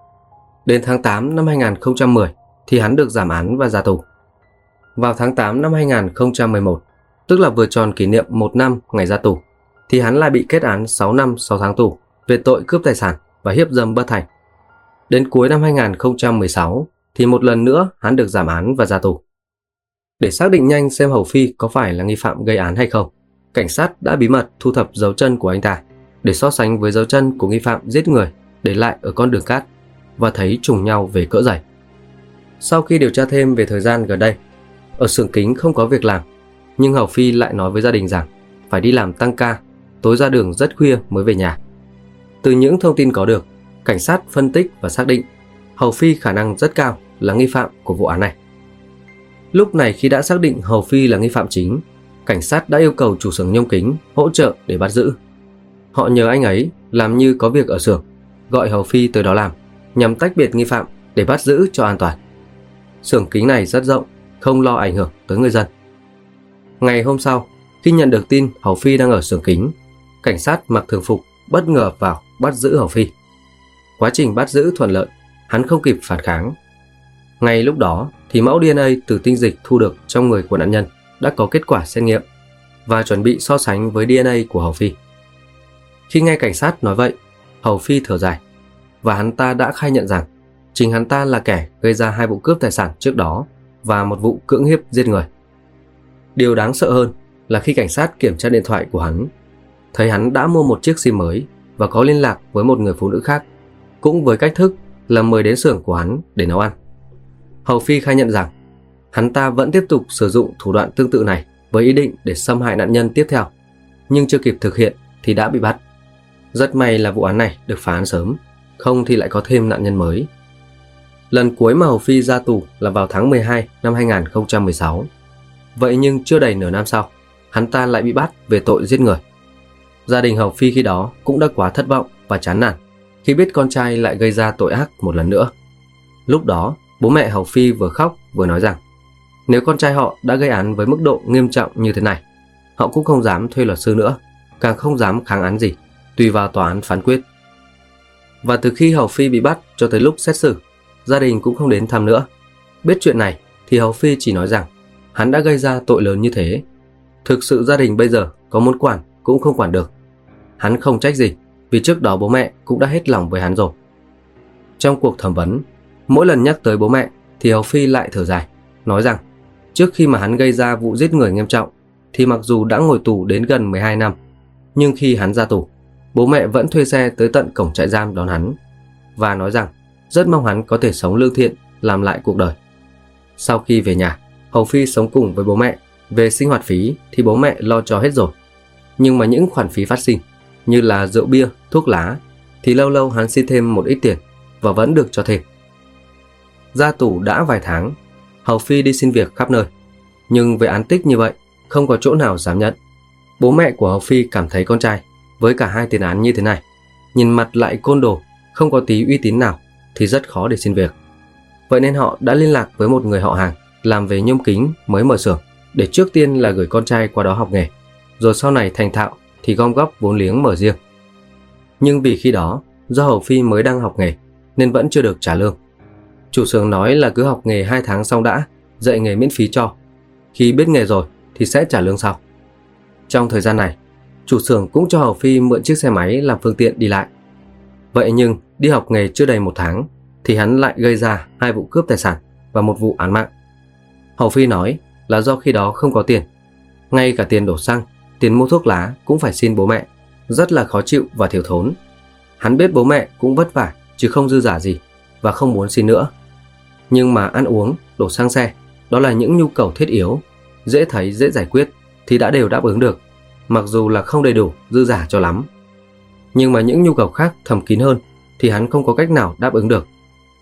Đến tháng tám năm hai nghìn không trăm mười thì hắn được giảm án và ra tù. Vào tháng tám năm hai nghìn không trăm mười một, tức là vừa tròn kỷ niệm một năm ngày ra tù, thì hắn lại bị kết án sáu năm sáu tháng tù về tội cướp tài sản và hiếp dâm bất thành. Đến cuối năm hai nghìn không trăm mười sáu thì một lần nữa hắn được giảm án và ra tù. Để xác định nhanh xem Hầu Phi có phải là nghi phạm gây án hay không, cảnh sát đã bí mật thu thập dấu chân của anh ta để so sánh với dấu chân của nghi phạm giết người để lại ở con đường cát và thấy trùng nhau về cỡ dày. Sau khi điều tra thêm về thời gian gần đây, ở xưởng kính không có việc làm, nhưng Hầu Phi lại nói với gia đình rằng phải đi làm tăng ca, tối ra đường rất khuya mới về nhà. Từ những thông tin có được, cảnh sát phân tích và xác định Hầu Phi khả năng rất cao là nghi phạm của vụ án này. Lúc này khi đã xác định Hầu Phi là nghi phạm chính, cảnh sát đã yêu cầu chủ xưởng nhôm kính hỗ trợ để bắt giữ. Họ nhờ anh ấy làm như có việc ở xưởng, gọi Hầu Phi tới đó làm, nhằm tách biệt nghi phạm để bắt giữ cho an toàn. Xưởng kính này rất rộng, không lo ảnh hưởng tới người dân. Ngày hôm sau, khi nhận được tin Hầu Phi đang ở xưởng kính, cảnh sát mặc thường phục bất ngờ vào bắt giữ Hầu Phi. Quá trình bắt giữ thuận lợi, hắn không kịp phản kháng. Ngay lúc đó thì mẫu đê en a từ tinh dịch thu được trong người của nạn nhân đã có kết quả xét nghiệm và chuẩn bị so sánh với đê en a của Hầu Phi. Khi nghe cảnh sát nói vậy, Hầu Phi thở dài và hắn ta đã khai nhận rằng chính hắn ta là kẻ gây ra hai vụ cướp tài sản trước đó và một vụ cưỡng hiếp giết người. Điều đáng sợ hơn là khi cảnh sát kiểm tra điện thoại của hắn, thấy hắn đã mua một chiếc sim mới và có liên lạc với một người phụ nữ khác, cũng với cách thức là mời đến xưởng của hắn để nấu ăn. Hầu Phi khai nhận rằng hắn ta vẫn tiếp tục sử dụng thủ đoạn tương tự này với ý định để xâm hại nạn nhân tiếp theo, nhưng chưa kịp thực hiện thì đã bị bắt. Rất may là vụ án này được phá án sớm, không thì lại có thêm nạn nhân mới. Lần cuối mà Hầu Phi ra tù là vào tháng mười hai năm hai nghìn không trăm mười sáu. Vậy nhưng chưa đầy nửa năm sau, hắn ta lại bị bắt về tội giết người. Gia đình Hầu Phi khi đó cũng đã quá thất vọng và chán nản khi biết con trai lại gây ra tội ác một lần nữa. Lúc đó, bố mẹ Hầu Phi vừa khóc vừa nói rằng nếu con trai họ đã gây án với mức độ nghiêm trọng như thế này, họ cũng không dám thuê luật sư nữa, càng không dám kháng án gì, tùy vào tòa án phán quyết. Và từ khi Hầu Phi bị bắt cho tới lúc xét xử, gia đình cũng không đến thăm nữa. Biết chuyện này thì Hầu Phi chỉ nói rằng hắn đã gây ra tội lớn như thế. Thực sự gia đình bây giờ có muốn quản cũng không quản được. Hắn không trách gì vì trước đó bố mẹ cũng đã hết lòng với hắn rồi. Trong cuộc thẩm vấn, mỗi lần nhắc tới bố mẹ thì Hầu Phi lại thở dài, nói rằng trước khi mà hắn gây ra vụ giết người nghiêm trọng thì mặc dù đã ngồi tù đến gần mười hai năm, nhưng khi hắn ra tù, bố mẹ vẫn thuê xe tới tận cổng trại giam đón hắn và nói rằng rất mong hắn có thể sống lương thiện, làm lại cuộc đời. Sau khi về nhà, Hầu Phi sống cùng với bố mẹ. Về sinh hoạt phí thì bố mẹ lo cho hết rồi, nhưng mà những khoản phí phát sinh như là rượu bia, thuốc lá thì lâu lâu hắn xin thêm một ít tiền và vẫn được cho thêm. Ra tù đã vài tháng, Hầu Phi đi xin việc khắp nơi, nhưng với án tích như vậy không có chỗ nào dám nhận. Bố mẹ của Hầu Phi cảm thấy con trai với cả hai tiền án như thế này, nhìn mặt lại côn đồ, không có tí uy tín nào thì rất khó để xin việc. Vậy nên họ đã liên lạc với một người họ hàng làm về nhôm kính mới mở xưởng, để trước tiên là gửi con trai qua đó học nghề, rồi sau này thành thạo thì gom góp vốn liếng mở riêng. Nhưng vì khi đó do Hầu Phi mới đang học nghề nên vẫn chưa được trả lương. Chủ xưởng nói là cứ học nghề hai tháng xong đã, dạy nghề miễn phí cho. Khi biết nghề rồi thì sẽ trả lương sau. Trong thời gian này, chủ xưởng cũng cho Hầu Phi mượn chiếc xe máy làm phương tiện đi lại. Vậy nhưng đi học nghề chưa đầy một tháng thì hắn lại gây ra hai vụ cướp tài sản và một vụ án mạng. Hầu Phi nói là do khi đó không có tiền. Ngay cả tiền đổ xăng, tiền mua thuốc lá cũng phải xin bố mẹ, rất là khó chịu và thiếu thốn. Hắn biết bố mẹ cũng vất vả chứ không dư giả gì và không muốn xin nữa. Nhưng mà ăn uống, đổ xăng xe, đó là những nhu cầu thiết yếu, dễ thấy dễ giải quyết thì đã đều đáp ứng được, mặc dù là không đầy đủ, dư giả cho lắm. Nhưng mà những nhu cầu khác thầm kín hơn thì hắn không có cách nào đáp ứng được.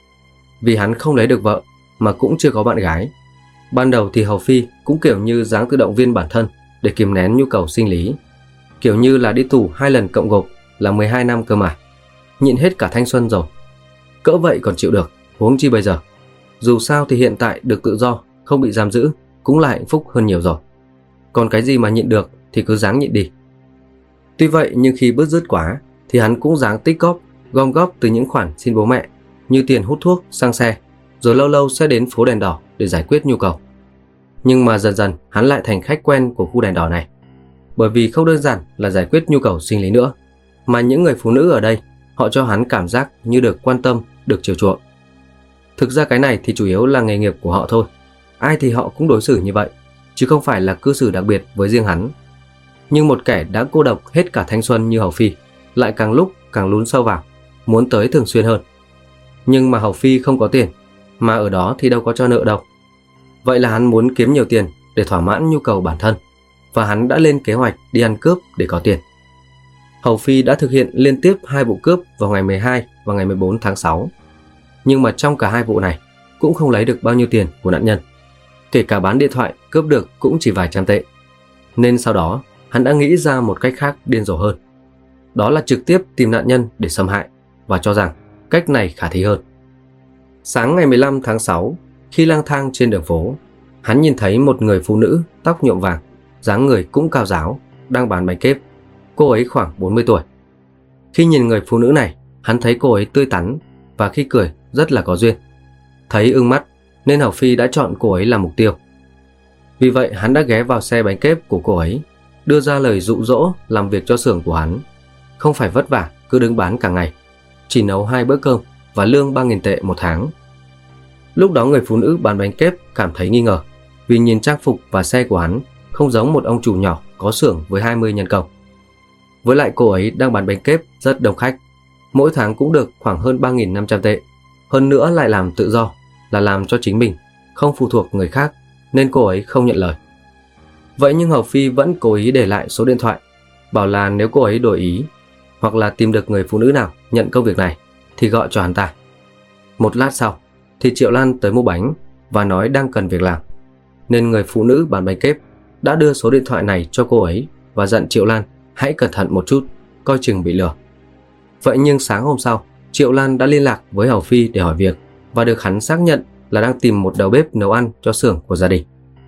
Vì hắn không lấy được vợ mà cũng chưa có bạn gái. Ban đầu thì Hầu Phi cũng kiểu như dáng tự động viên bản thân để kìm nén nhu cầu sinh lý. Kiểu như là đi tù hai lần cộng gộp là mười hai năm cơ mà. Nhịn hết cả thanh xuân rồi. Cỡ vậy còn chịu được, huống chi bây giờ. Dù sao thì hiện tại được tự do, không bị giam giữ cũng là hạnh phúc hơn nhiều rồi. Còn cái gì mà nhịn được thì cứ ráng nhịn đi. Tuy vậy nhưng khi bứt rứt quá thì hắn cũng ráng tích góp, gom góp từ những khoản xin bố mẹ như tiền hút thuốc, xăng xe, rồi lâu lâu sẽ đến phố đèn đỏ để giải quyết nhu cầu. Nhưng mà dần dần hắn lại thành khách quen của khu đèn đỏ này. Bởi vì không đơn giản là giải quyết nhu cầu sinh lý nữa, mà những người phụ nữ ở đây họ cho hắn cảm giác như được quan tâm, được chiều chuộng. Thực ra cái này thì chủ yếu là nghề nghiệp của họ thôi. Ai thì họ cũng đối xử như vậy, chứ không phải là cư xử đặc biệt với riêng hắn. Nhưng một kẻ đã cô độc hết cả thanh xuân như Hầu Phi lại càng lúc càng lún sâu vào, muốn tới thường xuyên hơn. Nhưng mà Hầu Phi không có tiền, mà ở đó thì đâu có cho nợ đâu. Vậy là hắn muốn kiếm nhiều tiền để thỏa mãn nhu cầu bản thân, và hắn đã lên kế hoạch đi ăn cướp để có tiền. Hầu Phi đã thực hiện liên tiếp hai vụ cướp vào ngày mười hai và ngày mười bốn tháng sáu. Nhưng mà trong cả hai vụ này cũng không lấy được bao nhiêu tiền của nạn nhân. Kể cả bán điện thoại cướp được cũng chỉ vài trăm tệ. Nên sau đó hắn đã nghĩ ra một cách khác điên rồ hơn. Đó là trực tiếp tìm nạn nhân để xâm hại, và cho rằng cách này khả thi hơn. Sáng ngày mười lăm tháng sáu, khi lang thang trên đường phố, hắn nhìn thấy một người phụ nữ tóc nhuộm vàng, dáng người cũng cao ráo, đang bán bánh kếp. Cô ấy khoảng bốn mươi tuổi. Khi nhìn người phụ nữ này, hắn thấy cô ấy tươi tắn và khi cười rất là có duyên. Thấy ưng mắt nên Hầu Phi đã chọn cô ấy làm mục tiêu. Vì vậy hắn đã ghé vào xe bánh kếp của cô ấy, đưa ra lời dụ dỗ làm việc cho xưởng của hắn. Không phải vất vả cứ đứng bán cả ngày, chỉ nấu hai bữa cơm và lương ba nghìn tệ một tháng. Lúc đó người phụ nữ bán bánh kếp cảm thấy nghi ngờ, vì nhìn trang phục và xe của hắn không giống một ông chủ nhỏ có xưởng với hai mươi nhân công. Với lại cô ấy đang bán bánh kếp rất đông khách, mỗi tháng cũng được khoảng hơn ba nghìn năm trăm tệ. Hơn nữa lại làm tự do, là làm cho chính mình, không phụ thuộc người khác, nên cô ấy không nhận lời. Vậy nhưng Hầu Phi vẫn cố ý để lại số điện thoại, bảo là nếu cô ấy đổi ý hoặc là tìm được người phụ nữ nào nhận công việc này thì gọi cho hắn ta. Một lát sau thì Triệu Lan tới mua bánh và nói đang cần việc làm, nên người phụ nữ bán bánh kếp đã đưa số điện thoại này cho cô ấy và dặn Triệu Lan hãy cẩn thận một chút, coi chừng bị lừa. Vậy nhưng sáng hôm sau, Triệu Lan đã liên lạc với Hầu Phi để hỏi việc và được hắn xác nhận là đang tìm một đầu bếp nấu ăn cho xưởng của gia đình.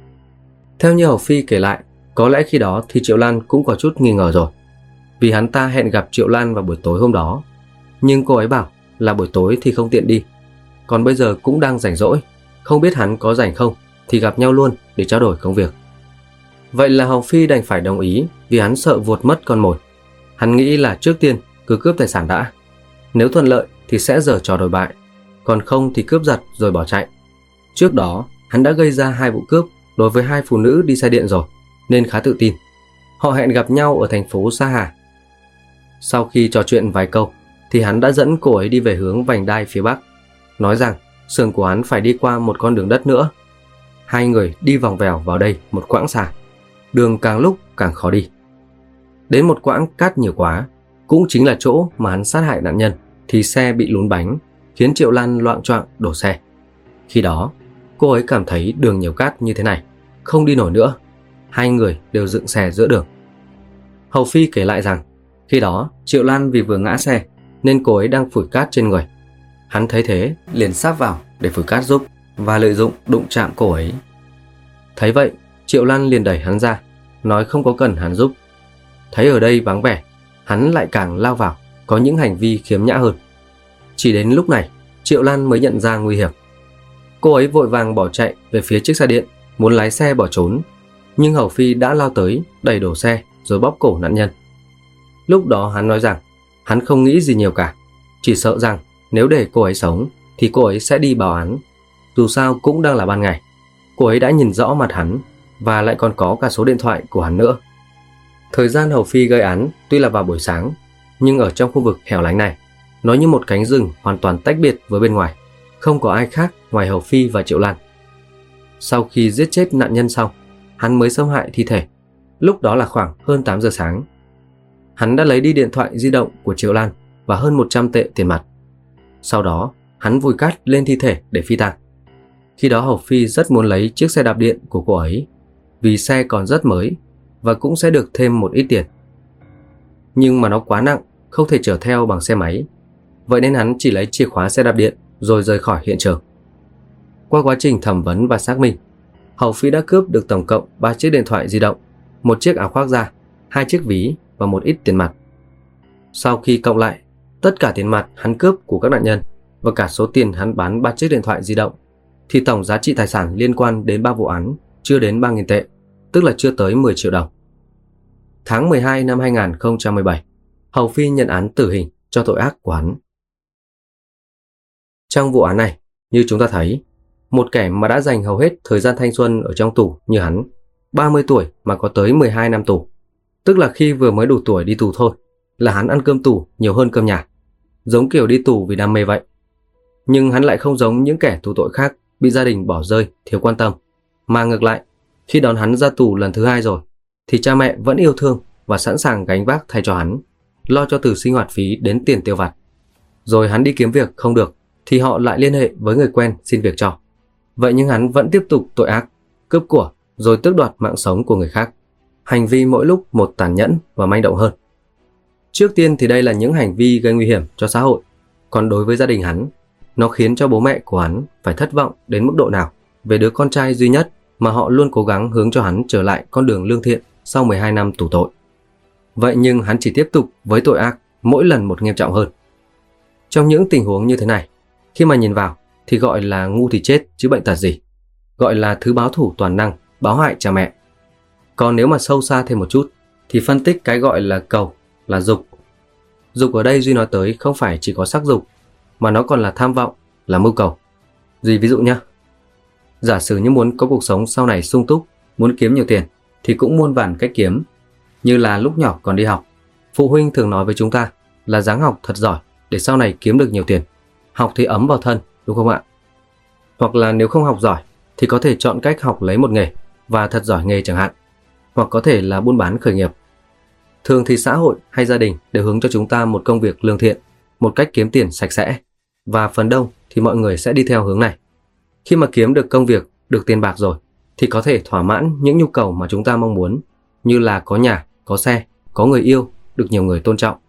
Theo như Hầu Phi kể lại, có lẽ khi đó thì Triệu Lan cũng có chút nghi ngờ rồi, vì hắn ta hẹn gặp Triệu Lan vào buổi tối hôm đó. Nhưng cô ấy bảo là buổi tối thì không tiện đi, còn bây giờ cũng đang rảnh rỗi, không biết hắn có rảnh không thì gặp nhau luôn để trao đổi công việc. Vậy là Hầu Phi đành phải đồng ý, vì hắn sợ vuột mất con mồi. Hắn nghĩ là trước tiên cứ cướp tài sản đã, nếu thuận lợi thì sẽ giở trò đồi bại, còn không thì cướp giật rồi bỏ chạy. Trước đó hắn đã gây ra hai vụ cướp đối với hai phụ nữ đi xe điện rồi, nên khá tự tin. Họ hẹn gặp nhau ở thành phố Sa Hà. Sau khi trò chuyện vài câu thì hắn đã dẫn cô ấy đi về hướng vành đai phía bắc, nói rằng xưởng của hắn phải đi qua một con đường đất nữa. Hai người đi vòng vèo vào đây một quãng xa, đường càng lúc càng khó đi. Đến một quãng cát nhiều quá, cũng chính là chỗ mà hắn sát hại nạn nhân, thì xe bị lún bánh, khiến Triệu Lan loạng choạng đổ xe. Khi đó cô ấy cảm thấy đường nhiều cát như thế này không đi nổi nữa, hai người đều dựng xe giữa đường. Hầu Phi kể lại rằng khi đó Triệu Lan vì vừa ngã xe nên cô ấy đang phủi cát trên người. Hắn thấy thế liền sáp vào để phủi cát giúp và lợi dụng đụng chạm cô ấy. Thấy vậy Triệu Lan liền đẩy hắn ra, nói không có cần hắn giúp. thấy ở đây vắng vẻ, hắn lại càng lao vào, có những hành vi khiếm nhã hơn. Chỉ đến lúc này, Triệu Lan mới nhận ra nguy hiểm. Cô ấy vội vàng bỏ chạy về phía chiếc xe điện, muốn lái xe bỏ trốn, nhưng Hầu Phi đã lao tới, đẩy đổ xe rồi bóp cổ nạn nhân. Lúc đó hắn nói rằng hắn không nghĩ gì nhiều cả, chỉ sợ rằng nếu để cô ấy sống thì cô ấy sẽ đi báo án. Dù sao cũng đang là ban ngày, cô ấy đã nhìn rõ mặt hắn và lại còn có cả số điện thoại của hắn nữa. Thời gian Hầu Phi gây án tuy là vào buổi sáng, nhưng ở trong khu vực hẻo lánh này, nó như một cánh rừng hoàn toàn tách biệt với bên ngoài, không có ai khác ngoài Hầu Phi và Triệu Lan. Sau khi giết chết nạn nhân xong, hắn mới xâm hại thi thể. Lúc đó là khoảng hơn tám giờ sáng. Hắn đã lấy đi điện thoại di động của Triệu Lan và hơn một trăm tệ tiền mặt. Sau đó, hắn vùi cát lên thi thể để phi tang. Khi đó Hầu Phi rất muốn lấy chiếc xe đạp điện của cô ấy, vì xe còn rất mới và cũng sẽ được thêm một ít tiền. Nhưng mà nó quá nặng, không thể chở theo bằng xe máy. Vậy nên hắn chỉ lấy chìa khóa xe đạp điện rồi rời khỏi hiện trường. Qua quá trình thẩm vấn và xác minh, Hầu Phi đã cướp được tổng cộng ba chiếc điện thoại di động, một chiếc áo khoác da, hai chiếc ví và một ít tiền mặt. Sau khi cộng lại, tất cả tiền mặt hắn cướp của các nạn nhân và cả số tiền hắn bán ba chiếc điện thoại di động, thì tổng giá trị tài sản liên quan đến ba vụ án chưa đến ba nghìn tệ, tức là chưa tới mười triệu đồng. Tháng mười hai năm hai nghìn không trăm mười bảy, Hầu Phi nhận án tử hình cho tội ác của hắn. Trong vụ án này, như chúng ta thấy, một kẻ mà đã dành hầu hết thời gian thanh xuân ở trong tù như hắn, ba mươi tuổi mà có tới mười hai năm tù, tức là khi vừa mới đủ tuổi đi tù thôi, là hắn ăn cơm tù nhiều hơn cơm nhà, giống kiểu đi tù vì đam mê vậy. Nhưng hắn lại không giống những kẻ tù tội khác bị gia đình bỏ rơi, thiếu quan tâm, mà ngược lại, khi đón hắn ra tù lần thứ hai rồi, thì cha mẹ vẫn yêu thương và sẵn sàng gánh vác thay cho hắn, lo cho từ sinh hoạt phí đến tiền tiêu vặt. Rồi hắn đi kiếm việc không được, thì họ lại liên hệ với người quen xin việc cho. Vậy nhưng hắn vẫn tiếp tục tội ác, cướp của, rồi tước đoạt mạng sống của người khác. Hành vi mỗi lúc một tàn nhẫn và manh động hơn. Trước tiên thì đây là những hành vi gây nguy hiểm cho xã hội. Còn đối với gia đình hắn, nó khiến cho bố mẹ của hắn phải thất vọng đến mức độ nào về đứa con trai duy nhất mà họ luôn cố gắng hướng cho hắn trở lại con đường lương thiện sau mười hai năm tù tội. Vậy nhưng hắn chỉ tiếp tục với tội ác mỗi lần một nghiêm trọng hơn. Trong những tình huống như thế này, khi mà nhìn vào thì gọi là ngu thì chết chứ bệnh tật gì, gọi là thứ báo thủ toàn năng, báo hại cha mẹ. Còn nếu mà sâu xa thêm một chút thì phân tích cái gọi là cầu, là dục. Dục ở đây Duy nói tới không phải chỉ có sắc dục, mà nó còn là tham vọng, là mưu cầu. Duy ví dụ nhé. Giả sử như muốn có cuộc sống sau này sung túc, muốn kiếm nhiều tiền thì cũng muôn vàn cách kiếm. Như là lúc nhỏ còn đi học, phụ huynh thường nói với chúng ta là ráng học thật giỏi để sau này kiếm được nhiều tiền. Học thì ấm vào thân, đúng không ạ? Hoặc là nếu không học giỏi thì có thể chọn cách học lấy một nghề và thật giỏi nghề chẳng hạn. Hoặc có thể là buôn bán khởi nghiệp. Thường thì xã hội hay gia đình đều hướng cho chúng ta một công việc lương thiện, một cách kiếm tiền sạch sẽ. Và phần đông thì mọi người sẽ đi theo hướng này. Khi mà kiếm được công việc, được tiền bạc rồi thì có thể thỏa mãn những nhu cầu mà chúng ta mong muốn, như là có nhà, có xe, có người yêu, được nhiều người tôn trọng.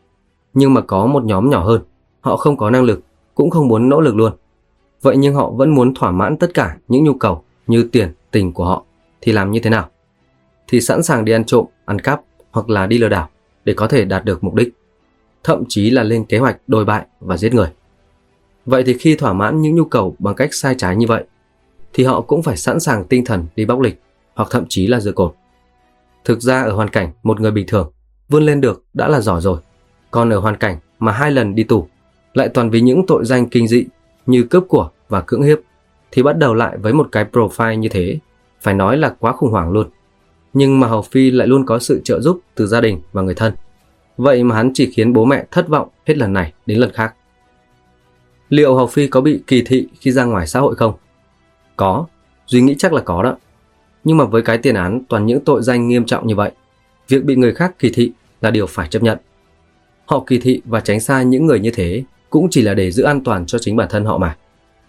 Nhưng mà có một nhóm nhỏ hơn, họ không có năng lực, cũng không muốn nỗ lực luôn. Vậy nhưng họ vẫn muốn thỏa mãn tất cả những nhu cầu như tiền, tình của họ. Thì làm như thế nào? Thì sẵn sàng đi ăn trộm, ăn cắp hoặc là đi lừa đảo để có thể đạt được mục đích. Thậm chí là lên kế hoạch đồi bại và giết người. Vậy thì khi thỏa mãn những nhu cầu bằng cách sai trái như vậy, thì họ cũng phải sẵn sàng tinh thần đi bóc lịch hoặc thậm chí là dựa cột. Thực ra ở hoàn cảnh một người bình thường vươn lên được đã là giỏi rồi. Còn ở hoàn cảnh mà hai lần đi tù, lại toàn vì những tội danh kinh dị như cướp của và cưỡng hiếp, thì bắt đầu lại với một cái profile như thế, phải nói là quá khủng hoảng luôn. Nhưng mà Hầu Phi lại luôn có sự trợ giúp từ gia đình và người thân. Vậy mà hắn chỉ khiến bố mẹ thất vọng hết lần này đến lần khác. Liệu Hầu Phi có bị kỳ thị khi ra ngoài xã hội không? Có, Duy nghĩ chắc là có đó. Nhưng mà với cái tiền án toàn những tội danh nghiêm trọng như vậy, việc bị người khác kỳ thị là điều phải chấp nhận. Họ kỳ thị và tránh xa những người như thế cũng chỉ là để giữ an toàn cho chính bản thân họ mà.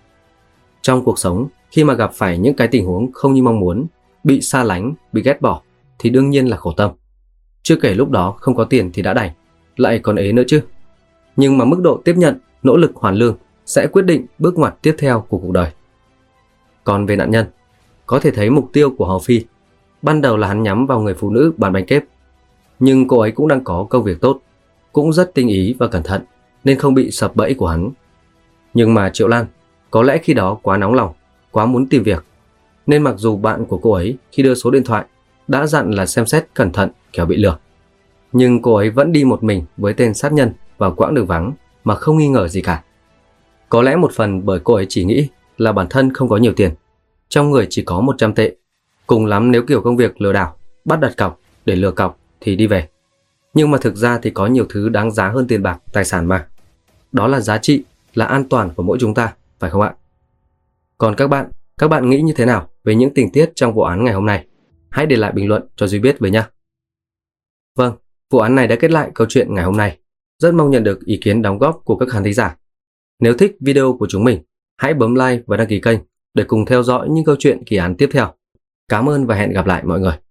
Trong cuộc sống, khi mà gặp phải những cái tình huống không như mong muốn, bị xa lánh, bị ghét bỏ, thì đương nhiên là khổ tâm. Chưa kể lúc đó không có tiền thì đã đành, lại còn ế nữa chứ. Nhưng mà mức độ tiếp nhận, nỗ lực hoàn lương sẽ quyết định bước ngoặt tiếp theo của cuộc đời. Còn về nạn nhân, có thể thấy mục tiêu của Hầu Phi ban đầu là hắn nhắm vào người phụ nữ bán bánh kép. Nhưng cô ấy cũng đang có công việc tốt, cũng rất tinh ý và cẩn thận nên không bị sập bẫy của hắn. Nhưng mà Triệu Lan có lẽ khi đó quá nóng lòng, quá muốn tìm việc, nên mặc dù bạn của cô ấy khi đưa số điện thoại đã dặn là xem xét cẩn thận kẻo bị lừa, nhưng cô ấy vẫn đi một mình với tên sát nhân vào quãng đường vắng mà không nghi ngờ gì cả. Có lẽ một phần bởi cô ấy chỉ nghĩ là bản thân không có nhiều tiền, trong người chỉ có một trăm tệ, cùng lắm nếu kiểu công việc lừa đảo, bắt đặt cọc để lừa cọc thì đi về. Nhưng mà thực ra thì có nhiều thứ đáng giá hơn tiền bạc, tài sản mà. Đó là giá trị, là an toàn của mỗi chúng ta, phải không ạ? Còn các bạn, các bạn nghĩ như thế nào về những tình tiết trong vụ án ngày hôm nay? Hãy để lại bình luận cho Duy biết với nhé. Vâng, vụ án này đã kết lại câu chuyện ngày hôm nay. Rất mong nhận được ý kiến đóng góp của các khán thính giả. Nếu thích video của chúng mình, hãy bấm like và đăng ký kênh để cùng theo dõi những câu chuyện kỳ án tiếp theo. Cảm ơn và hẹn gặp lại mọi người.